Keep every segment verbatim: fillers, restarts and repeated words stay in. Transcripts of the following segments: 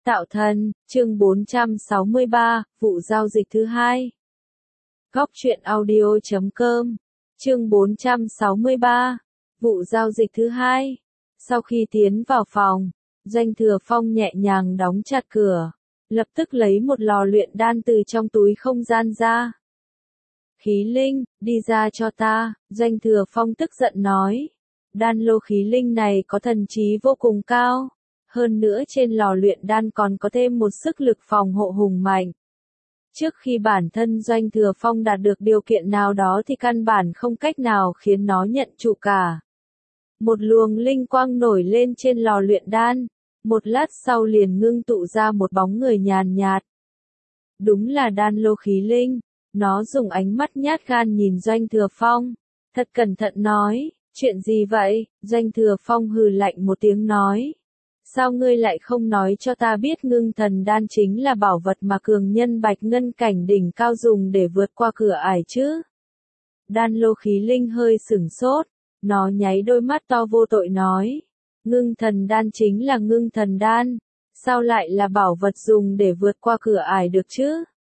Tạo thần, chương bốn trăm sáu mươi ba, vụ giao dịch thứ hai. Góc truyện audio chấm com, chương bốn trăm sáu mươi ba, vụ giao dịch thứ hai. Sau khi tiến vào phòng, Doanh Thừa Phong nhẹ nhàng đóng chặt cửa, lập tức lấy một lò luyện đan từ trong túi không gian ra. Khí linh, đi ra cho ta, Doanh Thừa Phong tức giận nói. Đan lô khí linh này có thần trí vô cùng cao. Hơn nữa trên lò luyện đan còn có thêm một sức lực phòng hộ hùng mạnh. Trước khi bản thân Doanh Thừa Phong đạt được điều kiện nào đó thì căn bản không cách nào khiến nó nhận trụ cả. Một luồng linh quang nổi lên trên lò luyện đan, một lát sau liền ngưng tụ ra một bóng người nhàn nhạt. Đúng là đan lô khí linh, nó dùng ánh mắt nhát gan nhìn Doanh Thừa Phong, thật cẩn thận nói, chuyện gì vậy? Doanh Thừa Phong hừ lạnh một tiếng nói. Sao ngươi lại không nói cho ta biết ngưng thần đan chính là bảo vật mà cường nhân bạch ngân cảnh đỉnh cao dùng để vượt qua cửa ải chứ? Đan lô khí linh hơi sửng sốt, nó nháy đôi mắt to vô tội nói. Ngưng thần đan chính là ngưng thần đan, sao lại là bảo vật dùng để vượt qua cửa ải được chứ?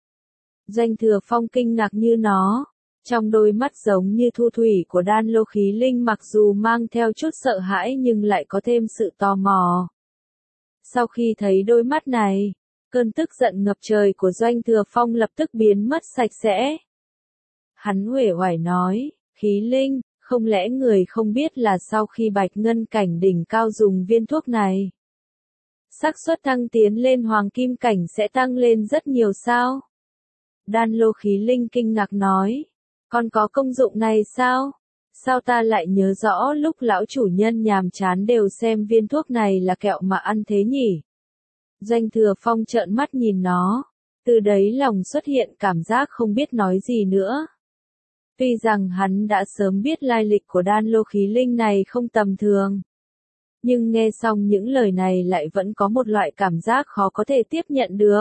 Doanh Thừa Phong kinh ngạc như nó, trong đôi mắt giống như thu thủy của đan lô khí linh mặc dù mang theo chút sợ hãi nhưng lại có thêm sự tò mò. Sau khi thấy đôi mắt này, cơn tức giận ngập trời của Doanh Thừa Phong lập tức biến mất sạch sẽ. Hắn uể oải nói, khí linh, không lẽ người không biết là sau khi bạch ngân cảnh đỉnh cao dùng viên thuốc này, xác suất thăng tiến lên hoàng kim cảnh sẽ tăng lên rất nhiều sao? Đan lô khí linh kinh ngạc nói, còn có công dụng này sao? Sao ta lại nhớ rõ lúc lão chủ nhân nhàm chán đều xem viên thuốc này là kẹo mà ăn thế nhỉ? Doanh Thừa Phong trợn mắt nhìn nó, từ đấy lòng xuất hiện cảm giác không biết nói gì nữa. Tuy rằng hắn đã sớm biết lai lịch của đan lô khí linh này không tầm thường, nhưng nghe xong những lời này lại vẫn có một loại cảm giác khó có thể tiếp nhận được.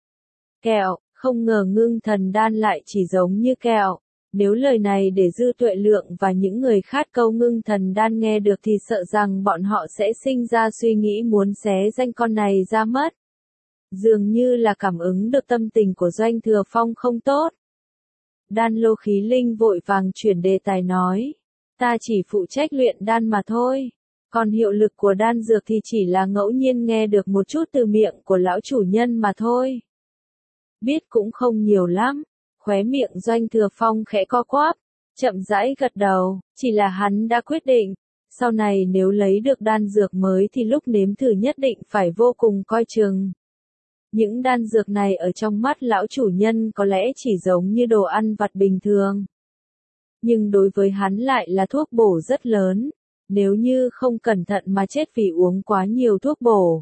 Kẹo, không ngờ ngưng thần đan lại chỉ giống như kẹo. Nếu lời này để Dư Tuệ Lượng và những người khát câu ngưng thần đan nghe được thì sợ rằng bọn họ sẽ sinh ra suy nghĩ muốn xé danh con này ra mất. Dường như là cảm ứng được tâm tình của Doanh Thừa Phong không tốt. Đan lô khí linh vội vàng chuyển đề tài nói, ta chỉ phụ trách luyện đan mà thôi, còn hiệu lực của đan dược thì chỉ là ngẫu nhiên nghe được một chút từ miệng của lão chủ nhân mà thôi. Biết cũng không nhiều lắm. Khóe miệng Doanh Thừa Phong khẽ co quắp, chậm rãi gật đầu, chỉ là hắn đã quyết định, sau này nếu lấy được đan dược mới thì lúc nếm thử nhất định phải vô cùng coi chừng. Những đan dược này ở trong mắt lão chủ nhân có lẽ chỉ giống như đồ ăn vặt bình thường. Nhưng đối với hắn lại là thuốc bổ rất lớn, nếu như không cẩn thận mà chết vì uống quá nhiều thuốc bổ.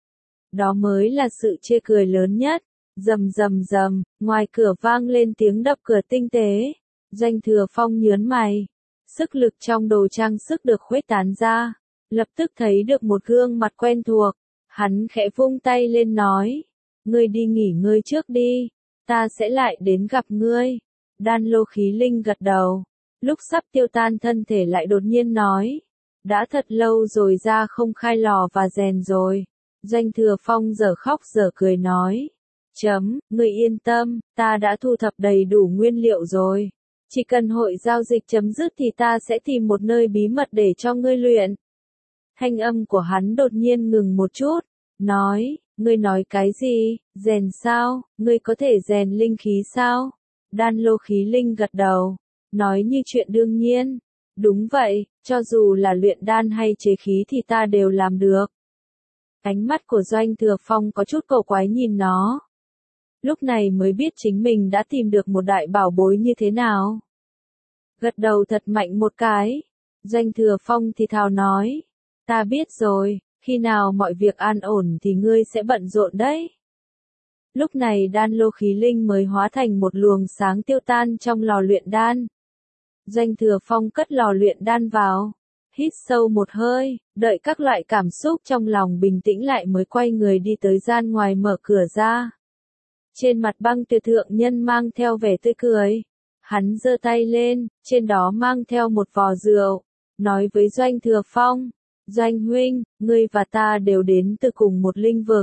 Đó mới là sự chê cười lớn nhất. Rầm rầm rầm, ngoài cửa vang lên tiếng đập cửa tinh tế. Doanh Thừa Phong nhớn mày. Sức lực trong đồ trang sức được khuếch tán ra. Lập tức thấy được một gương mặt quen thuộc. Hắn khẽ vung tay lên nói. Ngươi đi nghỉ ngơi trước đi. Ta sẽ lại đến gặp ngươi. Đan lô khí linh gật đầu. Lúc sắp tiêu tan thân thể lại đột nhiên nói. Đã thật lâu rồi ra không khai lò và rèn rồi. Doanh Thừa Phong giờ khóc giờ cười nói. Chấm, người yên tâm, ta đã thu thập đầy đủ nguyên liệu rồi. Chỉ cần hội giao dịch chấm dứt thì ta sẽ tìm một nơi bí mật để cho ngươi luyện. Thanh âm của hắn đột nhiên ngừng một chút, nói, ngươi nói cái gì, rèn sao, ngươi có thể rèn linh khí sao? Đan lô khí linh gật đầu, nói như chuyện đương nhiên. Đúng vậy, cho dù là luyện đan hay chế khí thì ta đều làm được. Ánh mắt của Doanh Thừa Phong có chút cổ quái nhìn nó. Lúc này mới biết chính mình đã tìm được một đại bảo bối như thế nào. Gật đầu thật mạnh một cái. Doanh Thừa Phong thì thào nói. Ta biết rồi, khi nào mọi việc an ổn thì ngươi sẽ bận rộn đấy. Lúc này đan lô khí linh mới hóa thành một luồng sáng tiêu tan trong lò luyện đan. Doanh Thừa Phong cất lò luyện đan vào. Hít sâu một hơi, đợi các loại cảm xúc trong lòng bình tĩnh lại mới quay người đi tới gian ngoài mở cửa ra. Trên mặt Băng Tuyệt Thượng Nhân mang theo vẻ tươi cười. Hắn giơ tay lên, trên đó mang theo một vò rượu. Nói với Doanh Thừa Phong. Doanh huynh, ngươi và ta đều đến từ cùng một linh vực.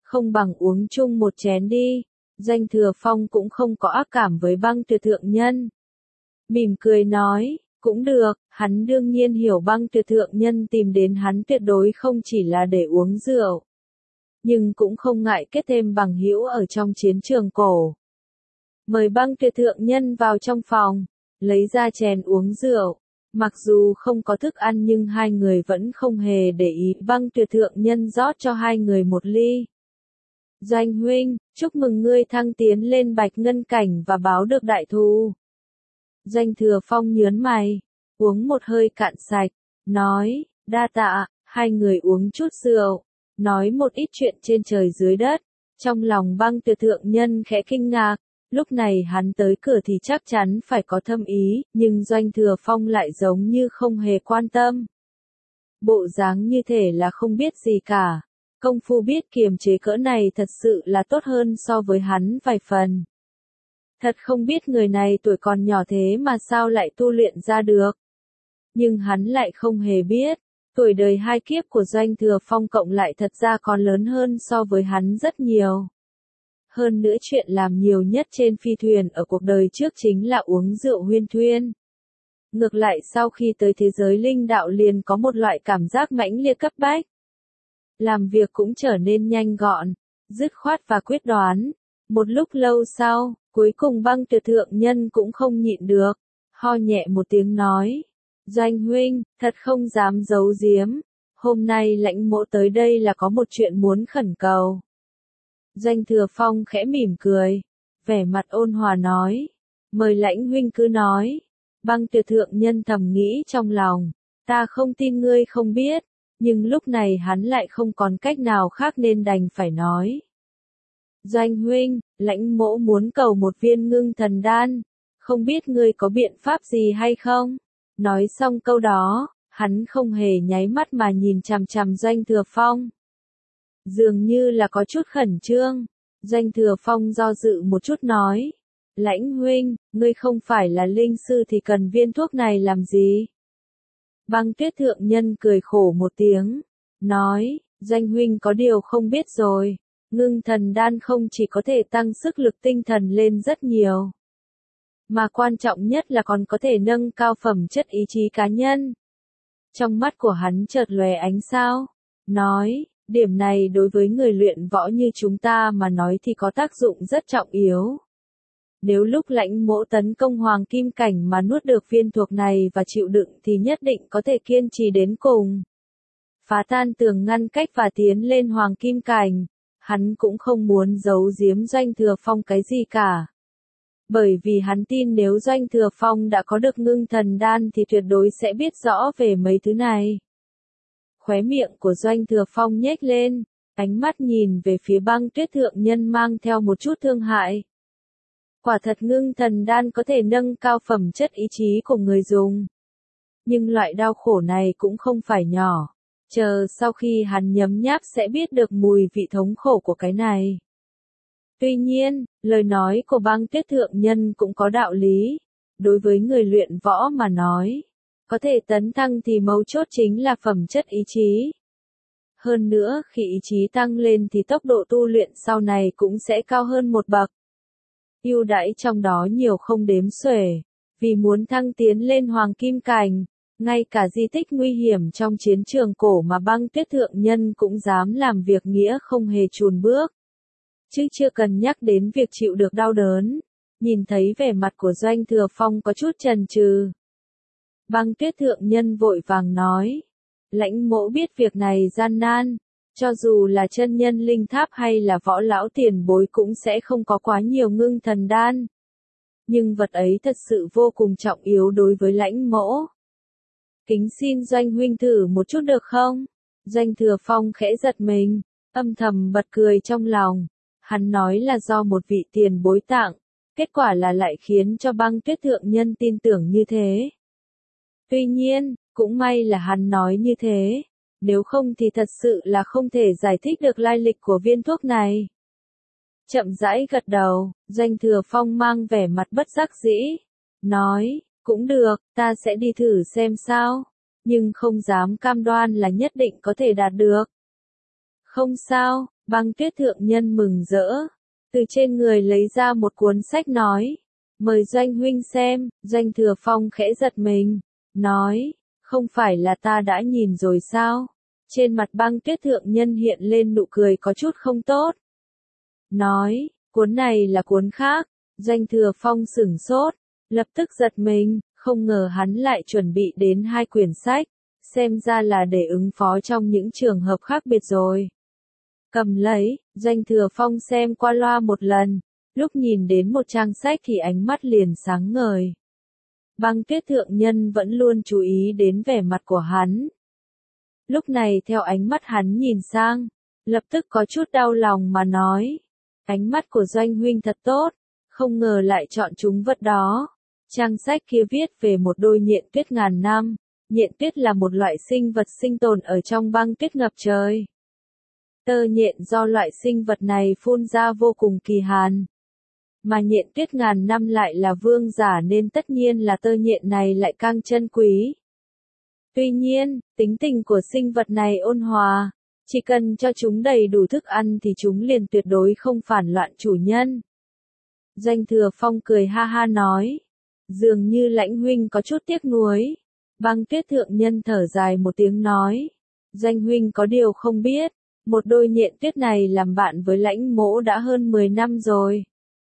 Không bằng uống chung một chén đi. Doanh Thừa Phong cũng không có ác cảm với Băng Tuyệt Thượng Nhân. Mỉm cười nói, cũng được, hắn đương nhiên hiểu Băng Tuyệt Thượng Nhân tìm đến hắn tuyệt đối không chỉ là để uống rượu. Nhưng cũng không ngại kết thêm bằng hữu ở trong chiến trường cổ. Mời Băng Tuyệt Thượng Nhân vào trong phòng, lấy ra chén uống rượu. Mặc dù không có thức ăn nhưng hai người vẫn không hề để ý. Băng Tuyệt Thượng Nhân rót cho hai người một ly. Doanh huynh, chúc mừng ngươi thăng tiến lên bạch ngân cảnh và báo được đại thù. Doanh Thừa Phong nhớn mày, uống một hơi cạn sạch, nói, đa tạ, hai người uống chút rượu, nói một ít chuyện trên trời dưới đất. Trong lòng Băng Tuyệt Thượng Nhân khẽ kinh ngạc, lúc này hắn tới cửa thì chắc chắn phải có thâm ý, nhưng Doanh Thừa Phong lại giống như không hề quan tâm. Bộ dáng như thể là không biết gì cả. Công phu biết kiềm chế cỡ này thật sự là tốt hơn so với hắn vài phần. Thật không biết người này tuổi còn nhỏ thế mà sao lại tu luyện ra được. Nhưng hắn lại không hề biết, tuổi đời hai kiếp của Doanh Thừa Phong cộng lại thật ra còn lớn hơn so với hắn rất nhiều. Hơn nữa chuyện làm nhiều nhất trên phi thuyền ở cuộc đời trước chính là uống rượu huyên thuyên. Ngược lại sau khi tới thế giới linh đạo liền có một loại cảm giác mãnh liệt cấp bách. Làm việc cũng trở nên nhanh gọn, dứt khoát và quyết đoán. Một lúc lâu sau, cuối cùng Băng Tuyệt Thượng Nhân cũng không nhịn được, ho nhẹ một tiếng nói. Doanh huynh, thật không dám giấu giếm, hôm nay Lãnh Mỗ tới đây là có một chuyện muốn khẩn cầu. Doanh Thừa Phong khẽ mỉm cười, vẻ mặt ôn hòa nói, mời Lãnh huynh cứ nói. Băng Tuyệt Thượng Nhân thầm nghĩ trong lòng, ta không tin ngươi không biết, nhưng lúc này hắn lại không còn cách nào khác nên đành phải nói. Doanh huynh, Lãnh Mỗ muốn cầu một viên ngưng thần đan, không biết ngươi có biện pháp gì hay không? Nói xong câu đó, hắn không hề nháy mắt mà nhìn chằm chằm Doanh Thừa Phong. Dường như là có chút khẩn trương, Doanh Thừa Phong do dự một chút nói. Lãnh huynh, ngươi không phải là linh sư thì cần viên thuốc này làm gì? Băng Tuyết Thượng Nhân cười khổ một tiếng, nói, Doanh huynh có điều không biết rồi, ngưng thần đan không chỉ có thể tăng sức lực tinh thần lên rất nhiều, mà quan trọng nhất là còn có thể nâng cao phẩm chất ý chí cá nhân. Trong mắt của hắn chợt lóe ánh sao, nói, điểm này đối với người luyện võ như chúng ta mà nói thì có tác dụng rất trọng yếu. Nếu lúc Lãnh Mỗ tấn công Hoàng Kim Cảnh mà nuốt được viên thuốc này và chịu đựng thì nhất định có thể kiên trì đến cùng. Phá tan tường ngăn cách và tiến lên Hoàng Kim Cảnh, hắn cũng không muốn giấu giếm Doanh Thừa Phong cái gì cả. Bởi vì hắn tin nếu Doanh Thừa Phong đã có được ngưng thần đan thì tuyệt đối sẽ biết rõ về mấy thứ này. Khóe miệng của Doanh Thừa Phong nhếch lên, ánh mắt nhìn về phía Băng Tuyết Thượng Nhân mang theo một chút thương hại. Quả thật ngưng thần đan có thể nâng cao phẩm chất ý chí của người dùng. Nhưng loại đau khổ này cũng không phải nhỏ. Chờ sau khi hắn nhấm nháp sẽ biết được mùi vị thống khổ của cái này. Tuy nhiên, lời nói của Băng Tuyết Thượng Nhân cũng có đạo lý. Đối với người luyện võ mà nói, có thể tấn thăng thì mấu chốt chính là phẩm chất ý chí. Hơn nữa, khi ý chí tăng lên thì tốc độ tu luyện sau này cũng sẽ cao hơn một bậc. Ưu đãi trong đó nhiều không đếm xuể, vì muốn thăng tiến lên Hoàng Kim Cảnh, ngay cả di tích nguy hiểm trong chiến trường cổ mà Băng Tuyết Thượng Nhân cũng dám làm việc nghĩa không hề chùn bước. Chứ chưa cần nhắc đến việc chịu được đau đớn. Nhìn thấy vẻ mặt của Doanh Thừa Phong có chút chần chừ, Băng Tuyết Thượng Nhân vội vàng nói, Lãnh Mỗ biết việc này gian nan. Cho dù là chân nhân linh tháp hay là võ lão tiền bối cũng sẽ không có quá nhiều ngưng thần đan. Nhưng vật ấy thật sự vô cùng trọng yếu đối với Lãnh Mỗ. Kính xin Doanh huynh thử một chút được không? Doanh Thừa Phong khẽ giật mình, âm thầm bật cười trong lòng. Hắn nói là do một vị tiền bối tặng, kết quả là lại khiến cho Băng Tuyết Thượng Nhân tin tưởng như thế. Tuy nhiên, cũng may là hắn nói như thế. Nếu không thì thật sự là không thể giải thích được lai lịch của viên thuốc này. Chậm rãi gật đầu, Doanh Thừa Phong mang vẻ mặt bất đắc dĩ, nói, cũng được, ta sẽ đi thử xem sao, nhưng không dám cam đoan là nhất định có thể đạt được. Không sao, Băng Tuyết thượng nhân mừng rỡ, từ trên người lấy ra một cuốn sách nói, mời Doanh huynh xem. Doanh Thừa Phong khẽ giật mình, nói, không phải là ta đã nhìn rồi sao? Trên mặt Băng Tuyết thượng nhân hiện lên nụ cười có chút không tốt. Nói, cuốn này là cuốn khác. Doanh Thừa Phong sửng sốt, lập tức giật mình, không ngờ hắn lại chuẩn bị đến hai quyển sách, xem ra là để ứng phó trong những trường hợp khác biệt rồi. Cầm lấy, Doanh Thừa Phong xem qua loa một lần, lúc nhìn đến một trang sách thì ánh mắt liền sáng ngời. Băng Tuyết thượng nhân vẫn luôn chú ý đến vẻ mặt của hắn. Lúc này theo ánh mắt hắn nhìn sang, lập tức có chút đau lòng mà nói, ánh mắt của Doanh huynh thật tốt, không ngờ lại chọn chúng vật đó. Trang sách kia viết về một đôi nhện tuyết ngàn năm, nhện tuyết là một loại sinh vật sinh tồn ở trong băng tuyết ngập trời. Tơ nhện do loại sinh vật này phun ra vô cùng kỳ hàn. Mà nhện tuyết ngàn năm lại là vương giả nên tất nhiên là tơ nhện này lại càng chân quý. Tuy nhiên, tính tình của sinh vật này ôn hòa, chỉ cần cho chúng đầy đủ thức ăn thì chúng liền tuyệt đối không phản loạn chủ nhân. Doanh Thừa Phong cười ha ha nói, dường như Lãnh huynh có chút tiếc nuối. Băng Tuyết thượng nhân thở dài một tiếng nói, Doanh huynh có điều không biết, một đôi nhện tuyết này làm bạn với Lãnh mỗ đã hơn mười năm rồi.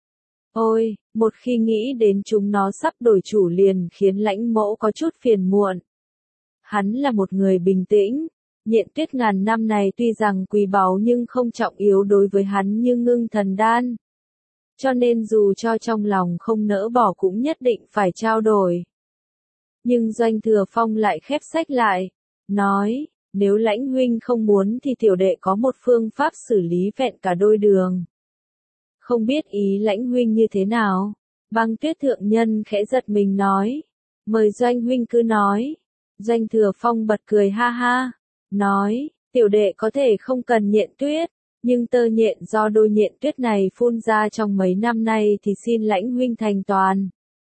Ôi, một khi nghĩ đến chúng nó sắp đổi chủ liền khiến Lãnh mỗ có chút phiền muộn. Hắn là một người bình tĩnh, nhện tuyết ngàn năm này tuy rằng quý báu nhưng không trọng yếu đối với hắn như ngưng thần đan. Cho nên dù cho trong lòng không nỡ bỏ cũng nhất định phải trao đổi. Nhưng Doanh Thừa Phong lại khép sách lại, nói, nếu Lãnh huynh không muốn thì tiểu đệ có một phương pháp xử lý vẹn cả đôi đường. Không biết ý Lãnh huynh như thế nào? Băng Tuyết thượng nhân khẽ giật mình nói, mời Doanh huynh cứ nói. Doanh Thừa Phong bật cười ha ha, nói, tiểu đệ có thể không cần nhện tuyết, nhưng tơ nhện do đôi nhện tuyết này phun ra trong mấy năm nay thì xin Lãnh huynh thành toàn.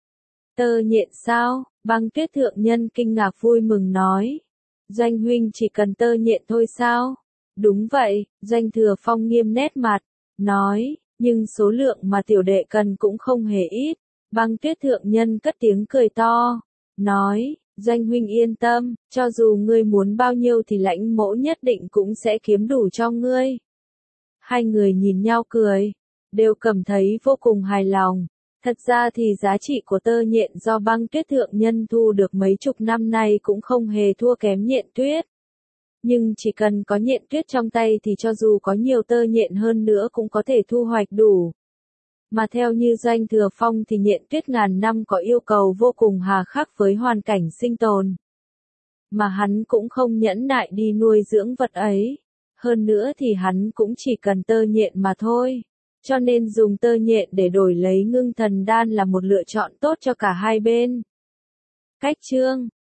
Tơ nhện sao? Băng Tuyết thượng nhân kinh ngạc vui mừng nói, Doanh huynh chỉ cần tơ nhện thôi sao? Đúng vậy, Doanh Thừa Phong nghiêm nét mặt, nói, nhưng số lượng mà tiểu đệ cần cũng không hề ít. Băng Tuyết thượng nhân cất tiếng cười to, nói, Doanh huynh yên tâm, cho dù ngươi muốn bao nhiêu thì Lãnh mỗ nhất định cũng sẽ kiếm đủ cho ngươi. Hai người nhìn nhau cười, đều cảm thấy vô cùng hài lòng. Thật ra thì giá trị của tơ nhện do Băng Tuyết thượng nhân thu được mấy chục năm nay cũng không hề thua kém nhện tuyết. Nhưng chỉ cần có nhện tuyết trong tay thì cho dù có nhiều tơ nhện hơn nữa cũng có thể thu hoạch đủ. Mà theo như Doanh Thừa Phong thì nhện tuyết ngàn năm có yêu cầu vô cùng hà khắc với hoàn cảnh sinh tồn. Mà hắn cũng không nhẫn nại đi nuôi dưỡng vật ấy. Hơn nữa thì hắn cũng chỉ cần tơ nhện mà thôi. Cho nên dùng tơ nhện để đổi lấy ngưng thần đan là một lựa chọn tốt cho cả hai bên. Cách chương